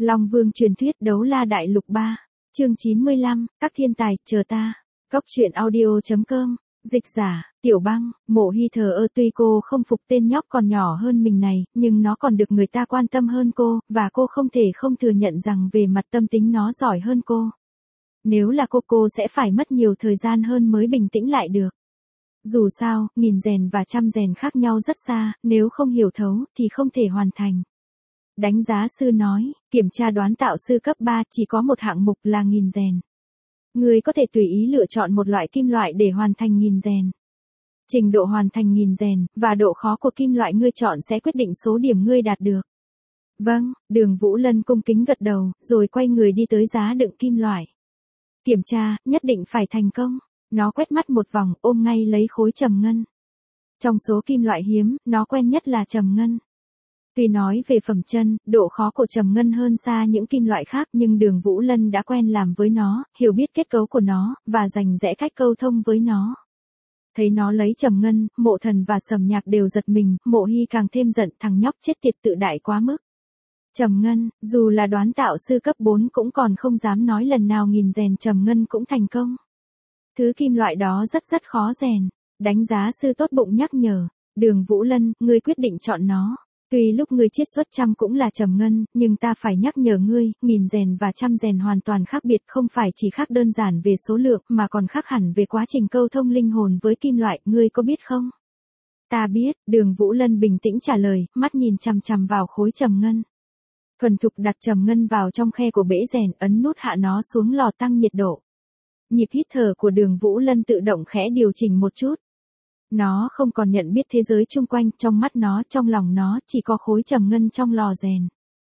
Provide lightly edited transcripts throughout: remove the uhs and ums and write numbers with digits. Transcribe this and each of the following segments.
Long Vương truyền thuyết Đấu La Đại Lục 3, chương 95, các thiên tài, chờ ta. Cốc truyện audio.com, dịch giả, Tiểu Băng. Mộ Hy thờ ơ, tuy cô không phục tên nhóc còn nhỏ hơn mình này, nhưng nó còn được người ta quan tâm hơn cô, và cô không thể không thừa nhận rằng về mặt tâm tính nó giỏi hơn cô. Nếu là cô sẽ phải mất nhiều thời gian hơn mới bình tĩnh lại được. Dù sao, nghìn rèn và trăm rèn khác nhau rất xa, nếu không hiểu thấu thì không thể hoàn thành. Đánh giá sư nói, kiểm tra đoán tạo sư cấp 3 chỉ có một hạng mục là nghìn rèn. Người có thể tùy ý lựa chọn một loại kim loại để hoàn thành nghìn rèn. Trình độ hoàn thành nghìn rèn, và độ khó của kim loại ngươi chọn sẽ quyết định số điểm ngươi đạt được. Vâng, Đường Vũ Lân cung kính gật đầu, rồi quay người đi tới giá đựng kim loại. Kiểm tra, nhất định phải thành công. Nó quét mắt một vòng, ôm ngay lấy khối trầm ngân. Trong số kim loại hiếm, nó quen nhất là trầm ngân. Tuy nói về phẩm chân, độ khó của trầm ngân hơn xa những kim loại khác, nhưng Đường Vũ Lân đã quen làm với nó, hiểu biết kết cấu của nó, và rành rẽ cách câu thông với nó. Thấy nó lấy trầm ngân, Mộ Thần và Sầm Nhạc đều giật mình, Mộ Hy càng thêm giận, thằng nhóc chết tiệt tự đại quá mức. Trầm ngân, dù là đoán tạo sư cấp 4 cũng còn không dám nói lần nào nghìn rèn trầm ngân cũng thành công. Thứ kim loại đó rất khó rèn. Đánh giá sư tốt bụng nhắc nhở, Đường Vũ Lân, ngươi quyết định chọn nó. Tuy lúc ngươi chiết xuất trăm cũng là trầm ngân, nhưng ta phải nhắc nhở ngươi, nghìn rèn và trăm rèn hoàn toàn khác biệt, không phải chỉ khác đơn giản về số lượng, mà còn khác hẳn về quá trình câu thông linh hồn với kim loại, ngươi có biết không? Ta biết, Đường Vũ Lân bình tĩnh trả lời, mắt nhìn chằm chằm vào khối trầm ngân. Thuần thục đặt trầm ngân vào trong khe của bể rèn, ấn nút hạ nó xuống lò tăng nhiệt độ. Nhịp hít thở của Đường Vũ Lân tự động khẽ điều chỉnh một chút. Nó không còn nhận biết thế giới chung quanh, trong mắt nó, trong lòng nó, chỉ có khối trầm ngân trong lò rèn.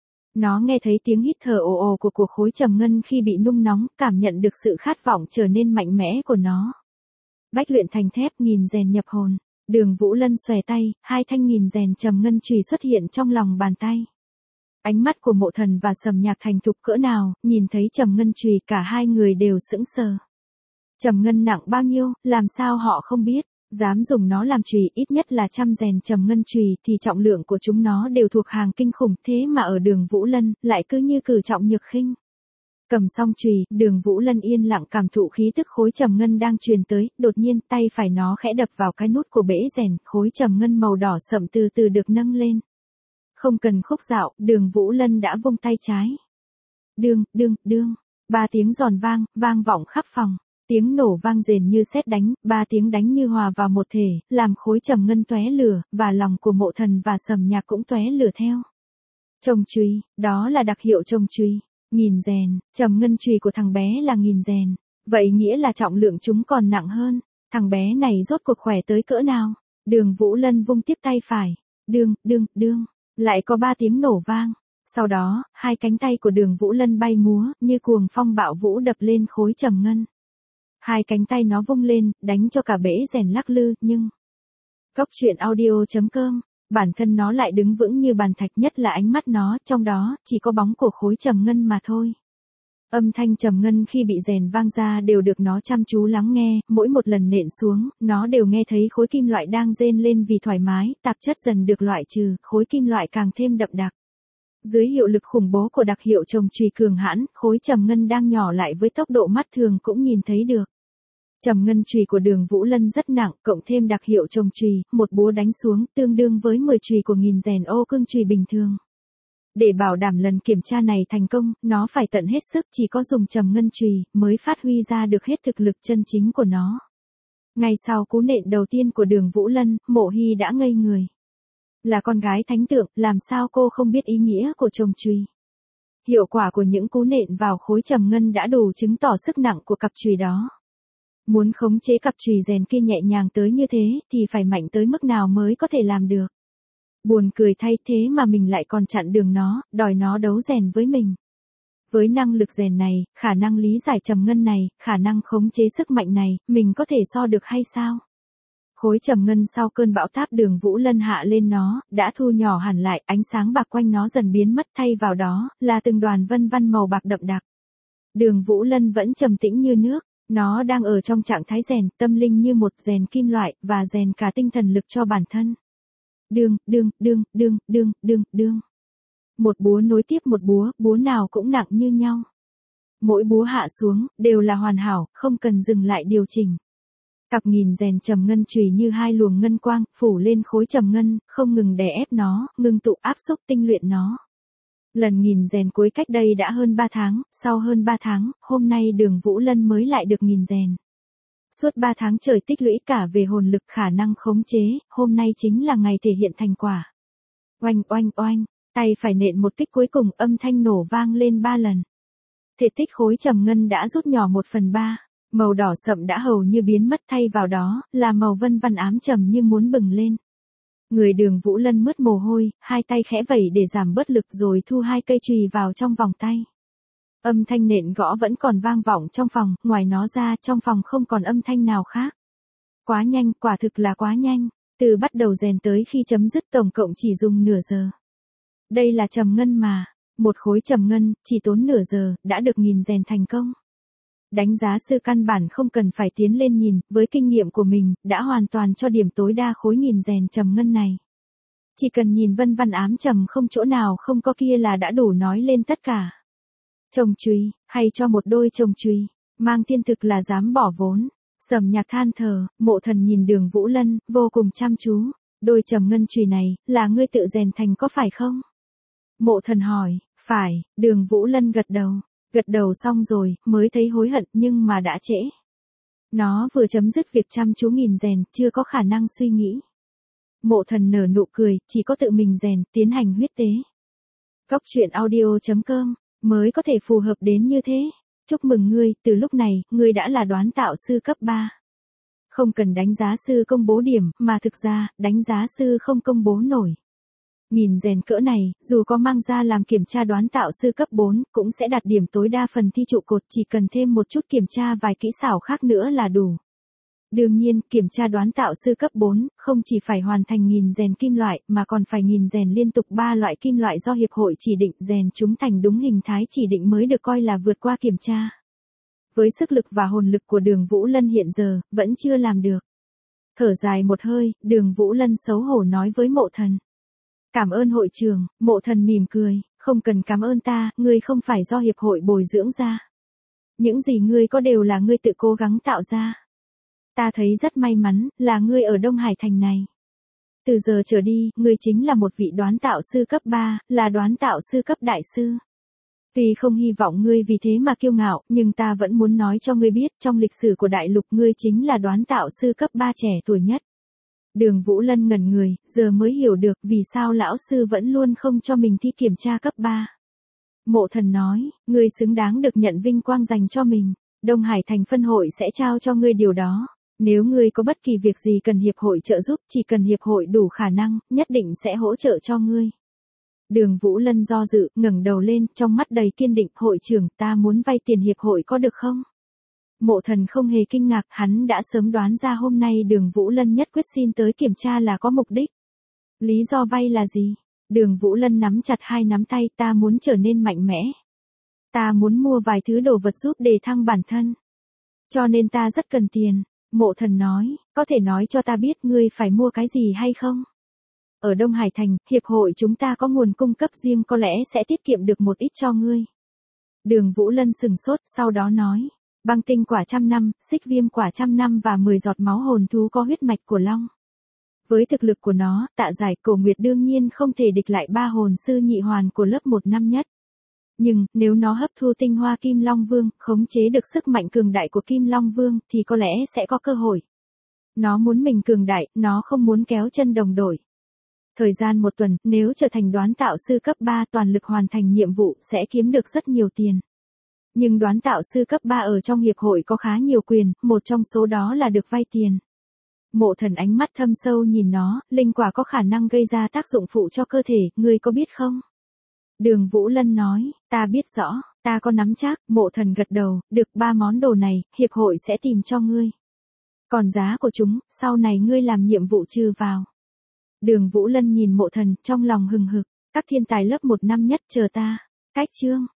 Nó nghe thấy tiếng hít thở ồ ồ của khối trầm ngân khi bị nung nóng, cảm nhận được sự khát vọng trở nên mạnh mẽ của nó. Bách luyện thành thép, nghìn rèn nhập hồn. Đường Vũ Lân xòe tay, hai thanh nghìn rèn trầm ngân chùy xuất hiện trong lòng bàn tay. Ánh mắt của Mộ Thần và Sầm Nhạc thành thục cỡ nào, nhìn thấy trầm ngân chùy cả hai người đều sững sờ. Trầm ngân nặng bao nhiêu, làm sao họ không biết, dám dùng nó làm chùy, ít nhất là trăm rèn trầm ngân chùy thì trọng lượng của chúng nó đều thuộc hàng kinh khủng, thế mà ở Đường Vũ Lân, lại cứ như cử trọng nhược khinh. Cầm xong chùy, Đường Vũ Lân yên lặng cảm thụ khí tức khối trầm ngân đang truyền tới, đột nhiên tay phải nó khẽ đập vào cái nút của bể rèn, khối trầm ngân màu đỏ sậm từ từ được nâng lên. Không cần khúc dạo, Đường Vũ Lân đã vung tay trái. Đương, 3 tiếng giòn vang vọng khắp phòng. Tiếng nổ vang rền như sét đánh, 3 tiếng đánh như hòa vào một thể, làm khối trầm ngân tóe lửa, và lòng của Mộ Thần và Sầm Nhạc cũng tóe lửa theo. Chồng chùy, đó là đặc hiệu chồng chùy. Nghìn rèn, trầm ngân chùy của thằng bé là nghìn rèn. Vậy nghĩa là trọng lượng chúng còn nặng hơn. Thằng bé này rốt cuộc khỏe tới cỡ nào? Đường Vũ Lân vung tiếp tay phải. Đương. Lại có 3 tiếng nổ vang. Sau đó, hai cánh tay của Đường Vũ Lân bay múa, như cuồng phong bạo vũ đập lên khối trầm ngân. Hai cánh tay nó vung lên, đánh cho cả bể rèn lắc lư, nhưng... Cốc truyện audio.com, bản thân nó lại đứng vững như bàn thạch, nhất là ánh mắt nó, trong đó, chỉ có bóng của khối trầm ngân mà thôi. Âm thanh trầm ngân khi bị rèn vang ra đều được nó chăm chú lắng nghe, mỗi một lần nện xuống, nó đều nghe thấy khối kim loại đang rên lên vì thoải mái, tạp chất dần được loại trừ, khối kim loại càng thêm đậm đặc. Dưới hiệu lực khủng bố của đặc hiệu chồng chùy cường hãn, khối trầm ngân đang nhỏ lại với tốc độ mắt thường cũng nhìn thấy được. Trầm ngân chùy của Đường Vũ Lân rất nặng, cộng thêm đặc hiệu chồng chùy, một búa đánh xuống tương đương với 10 chùy của nghìn rèn ô cương chùy bình thường. Để bảo đảm lần kiểm tra này thành công, nó phải tận hết sức, chỉ có dùng trầm ngân chùy mới phát huy ra được hết thực lực chân chính của nó. Ngay sau cú nện đầu tiên của Đường Vũ Lân, Mộ Hy đã ngây người. Là con gái thánh tượng, làm sao cô không biết ý nghĩa của chồng chùy? Hiệu quả của những cú nện vào khối trầm ngân đã đủ chứng tỏ sức nặng của cặp chùy đó. Muốn khống chế cặp chùy rèn kia nhẹ nhàng tới như thế, thì phải mạnh tới mức nào mới có thể làm được. Buồn cười thay, thế mà mình lại còn chặn đường nó, đòi nó đấu rèn với mình. Với năng lực rèn này, khả năng lý giải trầm ngân này, khả năng khống chế sức mạnh này, mình có thể so được hay sao? Khối trầm ngân sau cơn bão táp Đường Vũ Lân hạ lên nó, đã thu nhỏ hẳn lại, ánh sáng bạc quanh nó dần biến mất, thay vào đó, là từng đoàn vân văn màu bạc đậm đặc. Đường Vũ Lân vẫn trầm tĩnh như nước. Nó đang ở trong trạng thái rèn, tâm linh như một, rèn kim loại, và rèn cả tinh thần lực cho bản thân. Đương. Một búa nối tiếp một búa, búa nào cũng nặng như nhau. Mỗi búa hạ xuống, đều là hoàn hảo, không cần dừng lại điều chỉnh. Cặp nghìn rèn trầm ngân chùy như hai luồng ngân quang, phủ lên khối trầm ngân, không ngừng đè ép nó, ngưng tụ áp xúc tinh luyện nó. Lần nghìn rèn cuối cách đây đã hơn 3 tháng, sau hơn 3 tháng, hôm nay Đường Vũ Lân mới lại được nghìn rèn. Suốt 3 tháng trời tích lũy cả về hồn lực khả năng khống chế, hôm nay chính là ngày thể hiện thành quả. Oanh oanh oanh, tay phải nện một kích cuối cùng, âm thanh nổ vang lên 3 lần. Thể tích khối trầm ngân đã rút nhỏ 1/3, màu đỏ sậm đã hầu như biến mất, thay vào đó là màu vân vân ám trầm như muốn bừng lên. Người Đường Vũ Lân mướt mồ hôi, hai tay khẽ vẩy để giảm bớt lực rồi thu hai cây chùy vào trong vòng tay. Âm thanh nện gõ vẫn còn vang vọng trong phòng, ngoài nó ra trong phòng không còn âm thanh nào khác. Quá nhanh, quả thực là quá nhanh, từ bắt đầu rèn tới khi chấm dứt tổng cộng chỉ dùng nửa giờ. Đây là trầm ngân mà, một khối trầm ngân, chỉ tốn nửa giờ, đã được nghìn rèn thành công. Đánh giá sư căn bản không cần phải tiến lên nhìn, với kinh nghiệm của mình, đã hoàn toàn cho điểm tối đa khối nghìn rèn trầm ngân này. Chỉ cần nhìn vân vân ám trầm không chỗ nào không có kia là đã đủ nói lên tất cả. Chồng chùy, hay cho một đôi chồng chùy, mang thiên thực là dám bỏ vốn. Sầm Nhạc than thở, Mộ Thần nhìn Đường Vũ Lân, vô cùng chăm chú. Đôi trầm ngân chùy này, là ngươi tự rèn thành có phải không? Mộ Thần hỏi, phải, Đường Vũ Lân gật đầu. Gật đầu xong rồi, mới thấy hối hận nhưng mà đã trễ. Nó vừa chấm dứt việc chăm chú nghìn rèn, chưa có khả năng suy nghĩ. Mộ Thần nở nụ cười, chỉ có tự mình rèn, tiến hành huyết tế. Góc truyện audio.com, mới có thể phù hợp đến như thế. Chúc mừng ngươi, từ lúc này, ngươi đã là đoán tạo sư cấp 3. Không cần đánh giá sư công bố điểm, mà thực ra, đánh giá sư không công bố nổi. Nghìn rèn cỡ này, dù có mang ra làm kiểm tra đoán tạo sư cấp 4, cũng sẽ đạt điểm tối đa phần thi trụ cột, chỉ cần thêm một chút kiểm tra vài kỹ xảo khác nữa là đủ. Đương nhiên, kiểm tra đoán tạo sư cấp 4, không chỉ phải hoàn thành nghìn rèn kim loại, mà còn phải nghìn rèn liên tục 3 loại kim loại do hiệp hội chỉ định, rèn chúng thành đúng hình thái chỉ định mới được coi là vượt qua kiểm tra. Với sức lực và hồn lực của Đường Vũ Lân hiện giờ, vẫn chưa làm được. Thở dài một hơi, Đường Vũ Lân xấu hổ nói với Mộ Thần. Cảm ơn hội trưởng. Mộ Thần mỉm cười, không cần cảm ơn ta, ngươi không phải do hiệp hội bồi dưỡng ra. Những gì ngươi có đều là ngươi tự cố gắng tạo ra. Ta thấy rất may mắn, là ngươi ở Đông Hải Thành này. Từ giờ trở đi, ngươi chính là một vị đoán tạo sư cấp 3, là đoán tạo sư cấp đại sư. Tuy không hy vọng ngươi vì thế mà kiêu ngạo, nhưng ta vẫn muốn nói cho ngươi biết, trong lịch sử của đại lục ngươi chính là đoán tạo sư cấp 3 trẻ tuổi nhất. Đường Vũ Lân ngẩn người, giờ mới hiểu được vì sao lão sư vẫn luôn không cho mình thi kiểm tra cấp 3. Mộ Thần nói, ngươi xứng đáng được nhận vinh quang dành cho mình. Đông Hải Thành phân hội sẽ trao cho ngươi điều đó. Nếu ngươi có bất kỳ việc gì cần hiệp hội trợ giúp, chỉ cần hiệp hội đủ khả năng, nhất định sẽ hỗ trợ cho ngươi. Đường Vũ Lân do dự, ngẩng đầu lên, trong mắt đầy kiên định, hội trưởng, ta muốn vay tiền hiệp hội có được không? Mộ Thần không hề kinh ngạc, hắn đã sớm đoán ra hôm nay Đường Vũ Lân nhất quyết xin tới kiểm tra là có mục đích. Lý do vay là gì? Đường Vũ Lân nắm chặt hai nắm tay, ta muốn trở nên mạnh mẽ. Ta muốn mua vài thứ đồ vật giúp đề thăng bản thân. Cho nên ta rất cần tiền. Mộ Thần nói, có thể nói cho ta biết ngươi phải mua cái gì hay không? Ở Đông Hải Thành, hiệp hội chúng ta có nguồn cung cấp riêng, có lẽ sẽ tiết kiệm được một ít cho ngươi. Đường Vũ Lân sừng sốt, sau đó nói, băng tinh quả 100 năm, xích viêm quả 100 năm và 10 giọt máu hồn thú có huyết mạch của long. Với thực lực của nó, Tạ Giải Cổ Nguyệt đương nhiên không thể địch lại 3 hồn sư nhị hoàn của lớp 1 năm nhất. Nhưng, nếu nó hấp thu tinh hoa Kim Long Vương, khống chế được sức mạnh cường đại của Kim Long Vương, thì có lẽ sẽ có cơ hội. Nó muốn mình cường đại, nó không muốn kéo chân đồng đội. Thời gian 1 tuần, nếu trở thành đoán tạo sư cấp 3 toàn lực hoàn thành nhiệm vụ sẽ kiếm được rất nhiều tiền. Nhưng đoán tạo sư cấp 3 ở trong hiệp hội có khá nhiều quyền, một trong số đó là được vay tiền. Mộ Thần ánh mắt thâm sâu nhìn nó, linh quả có khả năng gây ra tác dụng phụ cho cơ thể, ngươi có biết không? Đường Vũ Lân nói, ta biết rõ, ta có nắm chắc. Mộ Thần gật đầu, được 3 món đồ này, hiệp hội sẽ tìm cho ngươi. Còn giá của chúng, sau này ngươi làm nhiệm vụ trừ vào. Đường Vũ Lân nhìn Mộ Thần, trong lòng hừng hực, các thiên tài lớp 1 năm nhất chờ ta. Cách chương